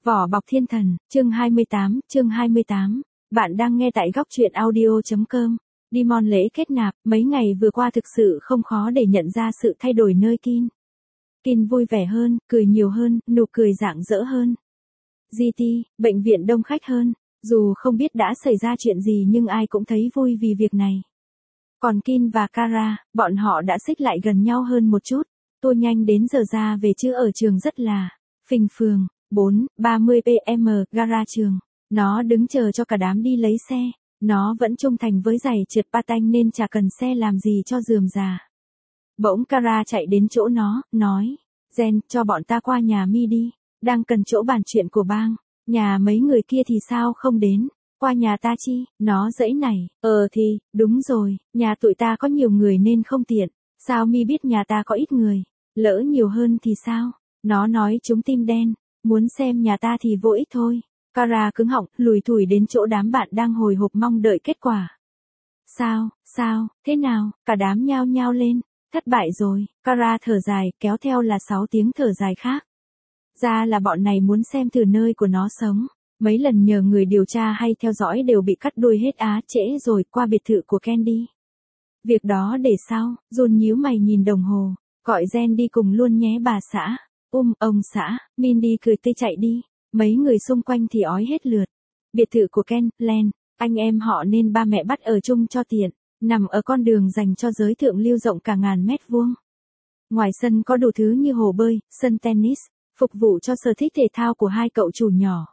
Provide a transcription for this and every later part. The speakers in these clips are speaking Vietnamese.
Vỏ bọc thiên thần, chương 28. Bạn đang nghe tại góc truyện audio.com. Demon lễ kết nạp, mấy ngày vừa qua thực sự không khó để nhận ra sự thay đổi nơi Kin. Kin vui vẻ hơn, cười nhiều hơn, nụ cười rạng rỡ hơn. GT, bệnh viện đông khách hơn. Dù không biết đã xảy ra chuyện gì nhưng ai cũng thấy vui vì việc này. Còn Kin và Kara, bọn họ đã xích lại gần nhau hơn một chút. Tôi nhanh đến giờ ra về chứ ở trường rất là phình phường. 4:30 PM, gara trường. Nó đứng chờ cho cả đám đi lấy xe. Nó vẫn trung thành với giày trượt patin nên chả cần xe làm gì cho rườm rà. Bỗng Kara chạy đến chỗ nó, nói. Jen, cho bọn ta qua nhà Mi đi. Đang cần chỗ bàn chuyện của bang. Nhà mấy người kia thì sao không đến? Qua nhà ta chi? Nó giãy nảy. Thì, đúng rồi, nhà tụi ta có nhiều người nên không tiện. Sao Mi biết nhà ta có ít người? Lỡ nhiều hơn thì sao? Nó nói chúng tim đen. Muốn xem nhà ta thì vô ích thôi. Kara cứng họng, lùi thủi đến chỗ đám bạn đang hồi hộp mong đợi kết quả. Sao, thế nào? Cả đám nhao nhao lên. Thất bại rồi. Kara thở dài, kéo theo là 6 tiếng thở dài khác. Ra là bọn này muốn xem thử nơi của nó sống. Mấy lần nhờ người điều tra hay theo dõi đều bị cắt đuôi hết trễ rồi, qua biệt thự của Ken đi. Việc đó để sau, Jun nhíu mày nhìn đồng hồ. Gọi Jen đi cùng luôn nhé bà xã. Ông xã, Mindy cười tươi chạy đi. Mấy người xung quanh thì ói hết lượt. Biệt thự của Ken, Len, anh em họ nên ba mẹ bắt ở chung cho tiện. Nằm ở con đường dành cho giới thượng lưu rộng cả ngàn mét vuông. Ngoài sân có đủ thứ như hồ bơi, sân tennis, phục vụ cho sở thích thể thao của hai cậu chủ nhỏ.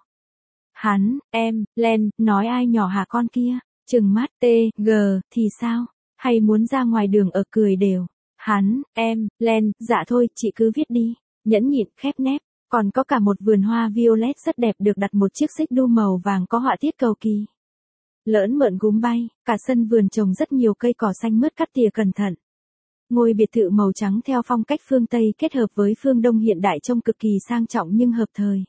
Len, nói ai nhỏ hả con kia? Trừng mắt, thì sao? Hay muốn ra ngoài đường ở cười đều? Len, dạ thôi, chị cứ viết đi. Nhẫn nhịn, khép nép. Còn có cả một vườn hoa violet rất đẹp được đặt một chiếc xích đu màu vàng có họa tiết cầu kỳ. Lỡn mượn gúm bay, cả sân vườn trồng rất nhiều cây cỏ xanh mướt cắt tỉa cẩn thận. Ngôi biệt thự màu trắng theo phong cách phương Tây kết hợp với phương Đông hiện đại trông cực kỳ sang trọng nhưng hợp thời.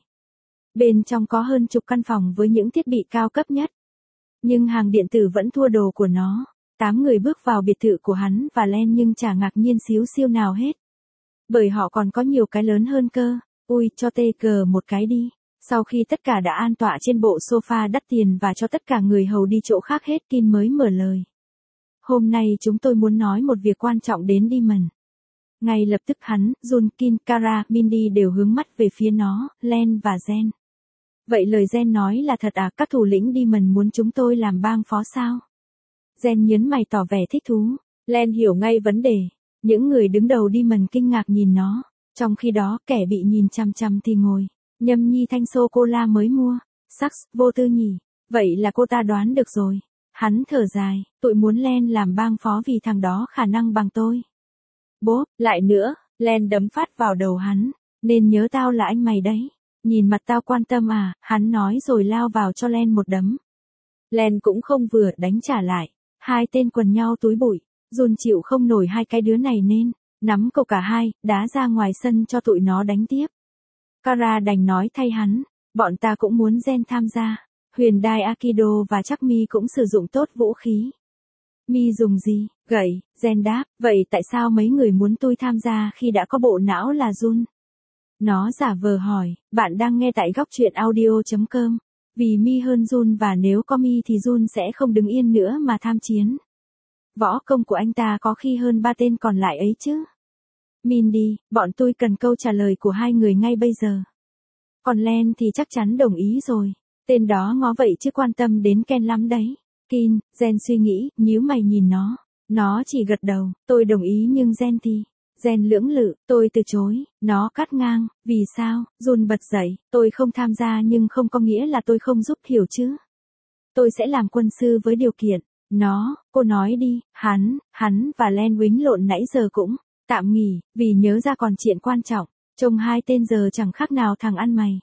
Bên trong có hơn chục căn phòng với những thiết bị cao cấp nhất. Nhưng hàng điện tử vẫn thua đồ của nó. 8 người bước vào biệt thự của hắn và Len nhưng chả ngạc nhiên xíu xiu nào hết. Bởi họ còn có nhiều cái lớn hơn cơ. Ui, cho TG một cái đi. Sau khi tất cả đã an tọa trên bộ sofa đắt tiền và cho tất cả người hầu đi chỗ khác hết, Kin mới mở lời. Hôm nay chúng tôi muốn nói một việc quan trọng đến Demon. Ngay lập tức hắn, Jun, Kin, Kara, Mindy đều hướng mắt về phía nó, Len và Jen. Vậy lời Jen nói là thật à? Các thủ lĩnh Demon muốn chúng tôi làm bang phó sao? Jen nhớn mày tỏ vẻ thích thú. Len hiểu ngay vấn đề. Những người đứng đầu Demon kinh ngạc nhìn nó. Trong khi đó, kẻ bị nhìn chằm chằm thì ngồi, nhâm nhi thanh sô-cô-la mới mua. Shucks, vô tư nhỉ. Vậy là cô ta đoán được rồi. Hắn thở dài, tụi muốn Len làm bang phó vì thằng đó khả năng bằng tôi. Bốp, lại nữa, Len đấm phát vào đầu hắn. Nên nhớ tao là anh mày đấy. Nhìn mặt tao quan tâm à, hắn nói rồi lao vào cho Len một đấm. Len cũng không vừa đánh trả lại. Hai tên quần nhau túi bụi. Jun chịu không nổi hai cái đứa này nên nắm cậu cả hai, đá ra ngoài sân cho tụi nó đánh tiếp. Kara đành nói thay hắn, bọn ta cũng muốn Jen tham gia. Huyền đai Aikido và chắc Mi cũng sử dụng tốt vũ khí. Mi dùng gì? Gậy, Jen đáp, vậy tại sao mấy người muốn tôi tham gia khi đã có bộ não là Jun? Nó giả vờ hỏi, bạn đang nghe tại góc truyện audio.com. Vì Mi hơn Jun và nếu có Mi thì Jun sẽ không đứng yên nữa mà tham chiến. Võ công của anh ta có khi hơn 3 tên còn lại ấy chứ. Mindy, bọn tôi cần câu trả lời của hai người ngay bây giờ. Còn Len thì chắc chắn đồng ý rồi. Tên đó ngó vậy chứ quan tâm đến Ken lắm đấy. Kin, Jen suy nghĩ, nhíu mày nhìn nó. Nó chỉ gật đầu, tôi đồng ý nhưng Jen thì. Jen lưỡng lự, tôi từ chối. Nó cắt ngang, vì sao? Jun bật dậy, tôi không tham gia nhưng không có nghĩa là tôi không giúp hiểu chứ. Tôi sẽ làm quân sư với điều kiện. Cô nói đi, hắn và Len quýnh lộn nãy giờ cũng tạm nghỉ, vì nhớ ra còn chuyện quan trọng. Trông hai tên giờ chẳng khác nào thằng ăn mày.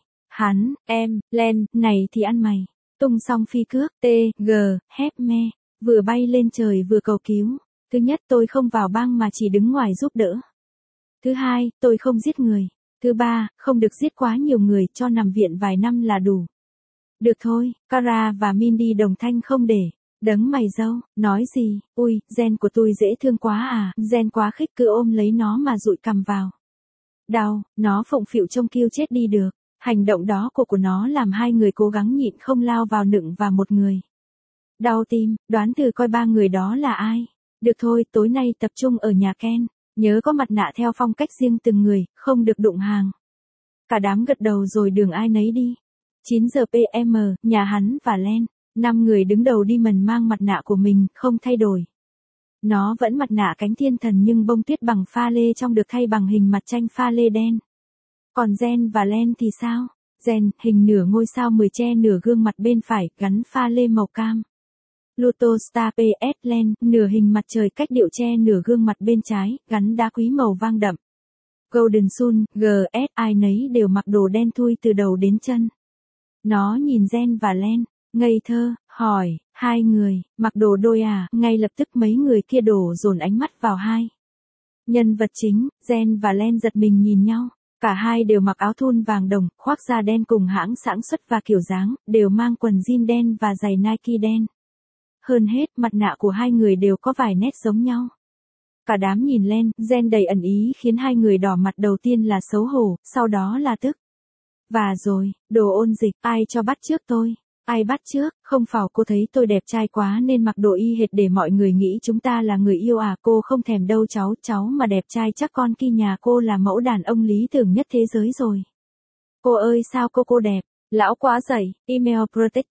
Len, này thì ăn mày. Tung xong phi cước, hép me, vừa bay lên trời vừa cầu cứu. Thứ nhất, tôi không vào bang mà chỉ đứng ngoài giúp đỡ. Thứ hai, tôi không giết người. Thứ ba, không được giết quá nhiều người, cho nằm viện vài năm là đủ. Được thôi, Kara và Mindy đồng thanh không để. Đấng mày dâu, nói gì? Ui, Jen của tôi dễ thương quá à? Jen quá khích, cứ ôm lấy nó mà dụi cằm vào. Đau, nó phụng phịu trông kêu chết đi được. Hành động đó của nó làm hai người cố gắng nhịn không lao vào nựng vào một người. Đau tim, đoán thử coi ba người đó là ai. Được thôi, tối nay tập trung ở nhà Ken. Nhớ có mặt nạ theo phong cách riêng từng người, không được đụng hàng. Cả đám gật đầu rồi đường ai nấy đi. 9 giờ PM, nhà hắn và Len. 5 người đứng đầu đi mần mang mặt nạ của mình, không thay đổi. Nó vẫn mặt nạ cánh thiên thần nhưng bông tuyết bằng pha lê trong được thay bằng hình mặt tranh pha lê đen. Còn Jen và Len thì sao? Jen, hình nửa ngôi sao 10 che nửa gương mặt bên phải, gắn pha lê màu cam. Pluto Star PS Len, nửa hình mặt trời cách điệu che nửa gương mặt bên trái, gắn đá quý màu vang đậm. Golden Sun, GS, ai nấy đều mặc đồ đen thui từ đầu đến chân. Nó nhìn Jen và Len, ngây thơ, hỏi, hai người, mặc đồ đôi à? Ngay lập tức mấy người kia đổ dồn ánh mắt vào hai nhân vật chính, Jen và Len giật mình nhìn nhau. Cả hai đều mặc áo thun vàng đồng, khoác da đen cùng hãng sản xuất và kiểu dáng, đều mang quần jean đen và giày Nike đen. Hơn hết, mặt nạ của hai người đều có vài nét giống nhau. Cả đám nhìn Len, Jen đầy ẩn ý khiến hai người đỏ mặt, đầu tiên là xấu hổ, sau đó là tức. Và rồi, đồ ôn dịch, ai cho bắt trước tôi? Ai bắt trước? Không phải cô thấy tôi đẹp trai quá nên mặc đồ y hệt để mọi người nghĩ chúng ta là người yêu à? Cô không thèm đâu cháu mà đẹp trai chắc con kia nhà cô là mẫu đàn ông lý tưởng nhất thế giới rồi. Cô ơi sao cô đẹp? Lão quá dậy, email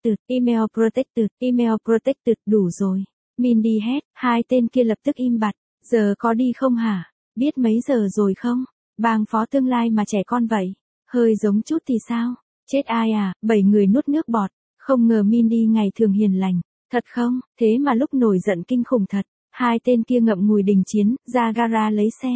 protected, đủ rồi. Mindy hét, hai tên kia lập tức im bặt. Giờ có đi không hả? Biết mấy giờ rồi không? Bang phó tương lai mà trẻ con vậy. Hơi giống chút thì sao? Chết ai à? 7 người nuốt nước bọt. Không ngờ Mindy ngày thường hiền lành. Thật không? Thế mà lúc nổi giận kinh khủng thật. Hai tên kia ngậm ngùi đình chiến, ra gara lấy xe.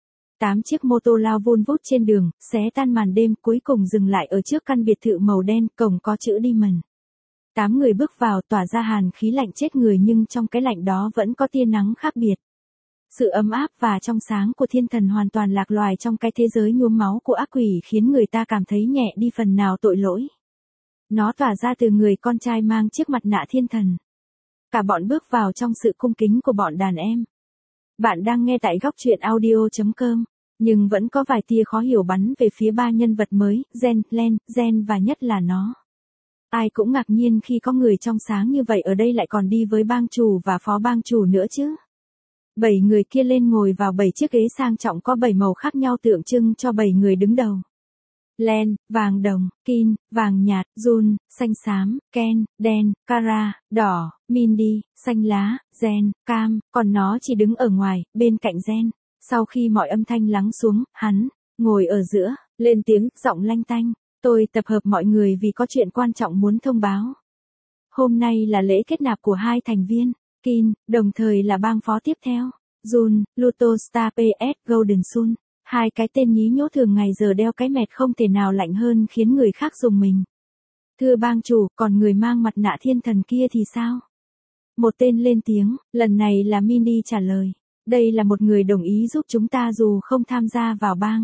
8 chiếc mô tô lao vun vút trên đường, xé tan màn đêm, cuối cùng dừng lại ở trước căn biệt thự màu đen, cổng có chữ Demon. 8 người bước vào tỏa ra hàn khí lạnh chết người nhưng trong cái lạnh đó vẫn có tia nắng khác biệt. Sự ấm áp và trong sáng của thiên thần hoàn toàn lạc loài trong cái thế giới nhuốm máu của ác quỷ khiến người ta cảm thấy nhẹ đi phần nào tội lỗi. Nó tỏa ra từ người con trai mang chiếc mặt nạ thiên thần. Cả bọn bước vào trong sự cung kính của bọn đàn em. Bạn đang nghe tại góc truyện audio.com, nhưng vẫn có vài tia khó hiểu bắn về phía ba nhân vật mới, Jen, Len, Jen và nhất là nó. Ai cũng ngạc nhiên khi có người trong sáng như vậy ở đây lại còn đi với bang chủ và phó bang chủ nữa chứ. 7 người kia lên ngồi vào 7 chiếc ghế sang trọng có 7 màu khác nhau tượng trưng cho 7 người đứng đầu. Len, vàng đồng, Kin, vàng nhạt, Jun, xanh xám, Ken, đen, Kara, đỏ, Mindy, xanh lá, Jen, cam, còn nó chỉ đứng ở ngoài, bên cạnh Jen. Sau khi mọi âm thanh lắng xuống, hắn ngồi ở giữa, lên tiếng, giọng lanh tanh. Tôi tập hợp mọi người vì có chuyện quan trọng muốn thông báo. Hôm nay là lễ kết nạp của hai thành viên, Kin, đồng thời là bang phó tiếp theo, Jun, Pluto Star PS Golden Sun. Hai cái tên nhí nhố thường ngày giờ đeo cái mẹt không thể nào lạnh hơn khiến người khác rùng mình. Thưa bang chủ, còn người mang mặt nạ thiên thần kia thì sao? Một tên lên tiếng, lần này là Mindy trả lời. Đây là một người đồng ý giúp chúng ta dù không tham gia vào bang.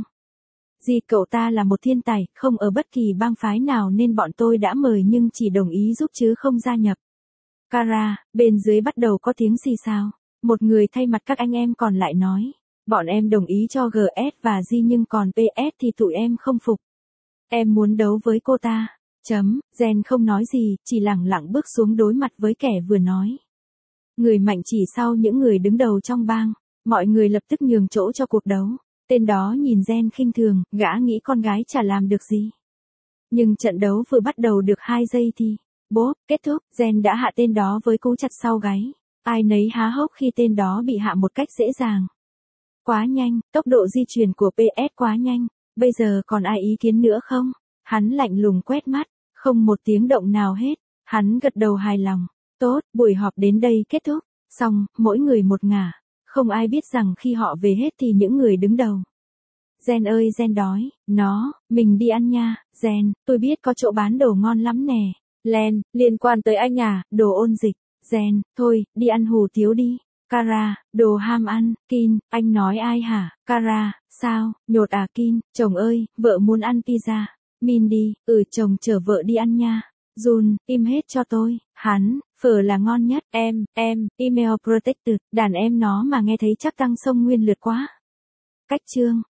Cậu ta là một thiên tài, không ở bất kỳ bang phái nào nên bọn tôi đã mời nhưng chỉ đồng ý giúp chứ không gia nhập. Kara, bên dưới bắt đầu có tiếng xì xào. Một người thay mặt các anh em còn lại nói. Bọn em đồng ý cho GS và G nhưng còn PS thì tụi em không phục. Em muốn đấu với cô ta. Jen không nói gì, chỉ lẳng lặng bước xuống đối mặt với kẻ vừa nói. Người mạnh chỉ sau những người đứng đầu trong bang. Mọi người lập tức nhường chỗ cho cuộc đấu. Tên đó nhìn Jen khinh thường, gã nghĩ con gái chả làm được gì. Nhưng trận đấu vừa bắt đầu được 2 giây thì, bốp, kết thúc, Jen đã hạ tên đó với cú chặt sau gáy. Ai nấy há hốc khi tên đó bị hạ một cách dễ dàng. Quá nhanh, tốc độ di chuyển của PS quá nhanh. Bây giờ còn ai ý kiến nữa không? Hắn lạnh lùng quét mắt, không một tiếng động nào hết. Hắn gật đầu hài lòng. Tốt, buổi họp đến đây kết thúc. Xong, mỗi người một ngả. Không ai biết rằng khi họ về hết thì những người đứng đầu. Jen ơi Jen đói. Mình đi ăn nha. Jen, tôi biết có chỗ bán đồ ngon lắm nè. Len, liên quan tới anh à, đồ ôn dịch. Jen, thôi, đi ăn hủ tiếu đi. Kara, đồ ham ăn. Kin, anh nói ai hả? Kara, sao, nhột à Kin, chồng ơi, vợ muốn ăn pizza. Mindy, chồng chở vợ đi ăn nha. Jun, im hết cho tôi. Hắn, phở là ngon nhất. Email protected, đàn em nó mà nghe thấy chắc tăng sông nguyên lượt quá. Cách chương.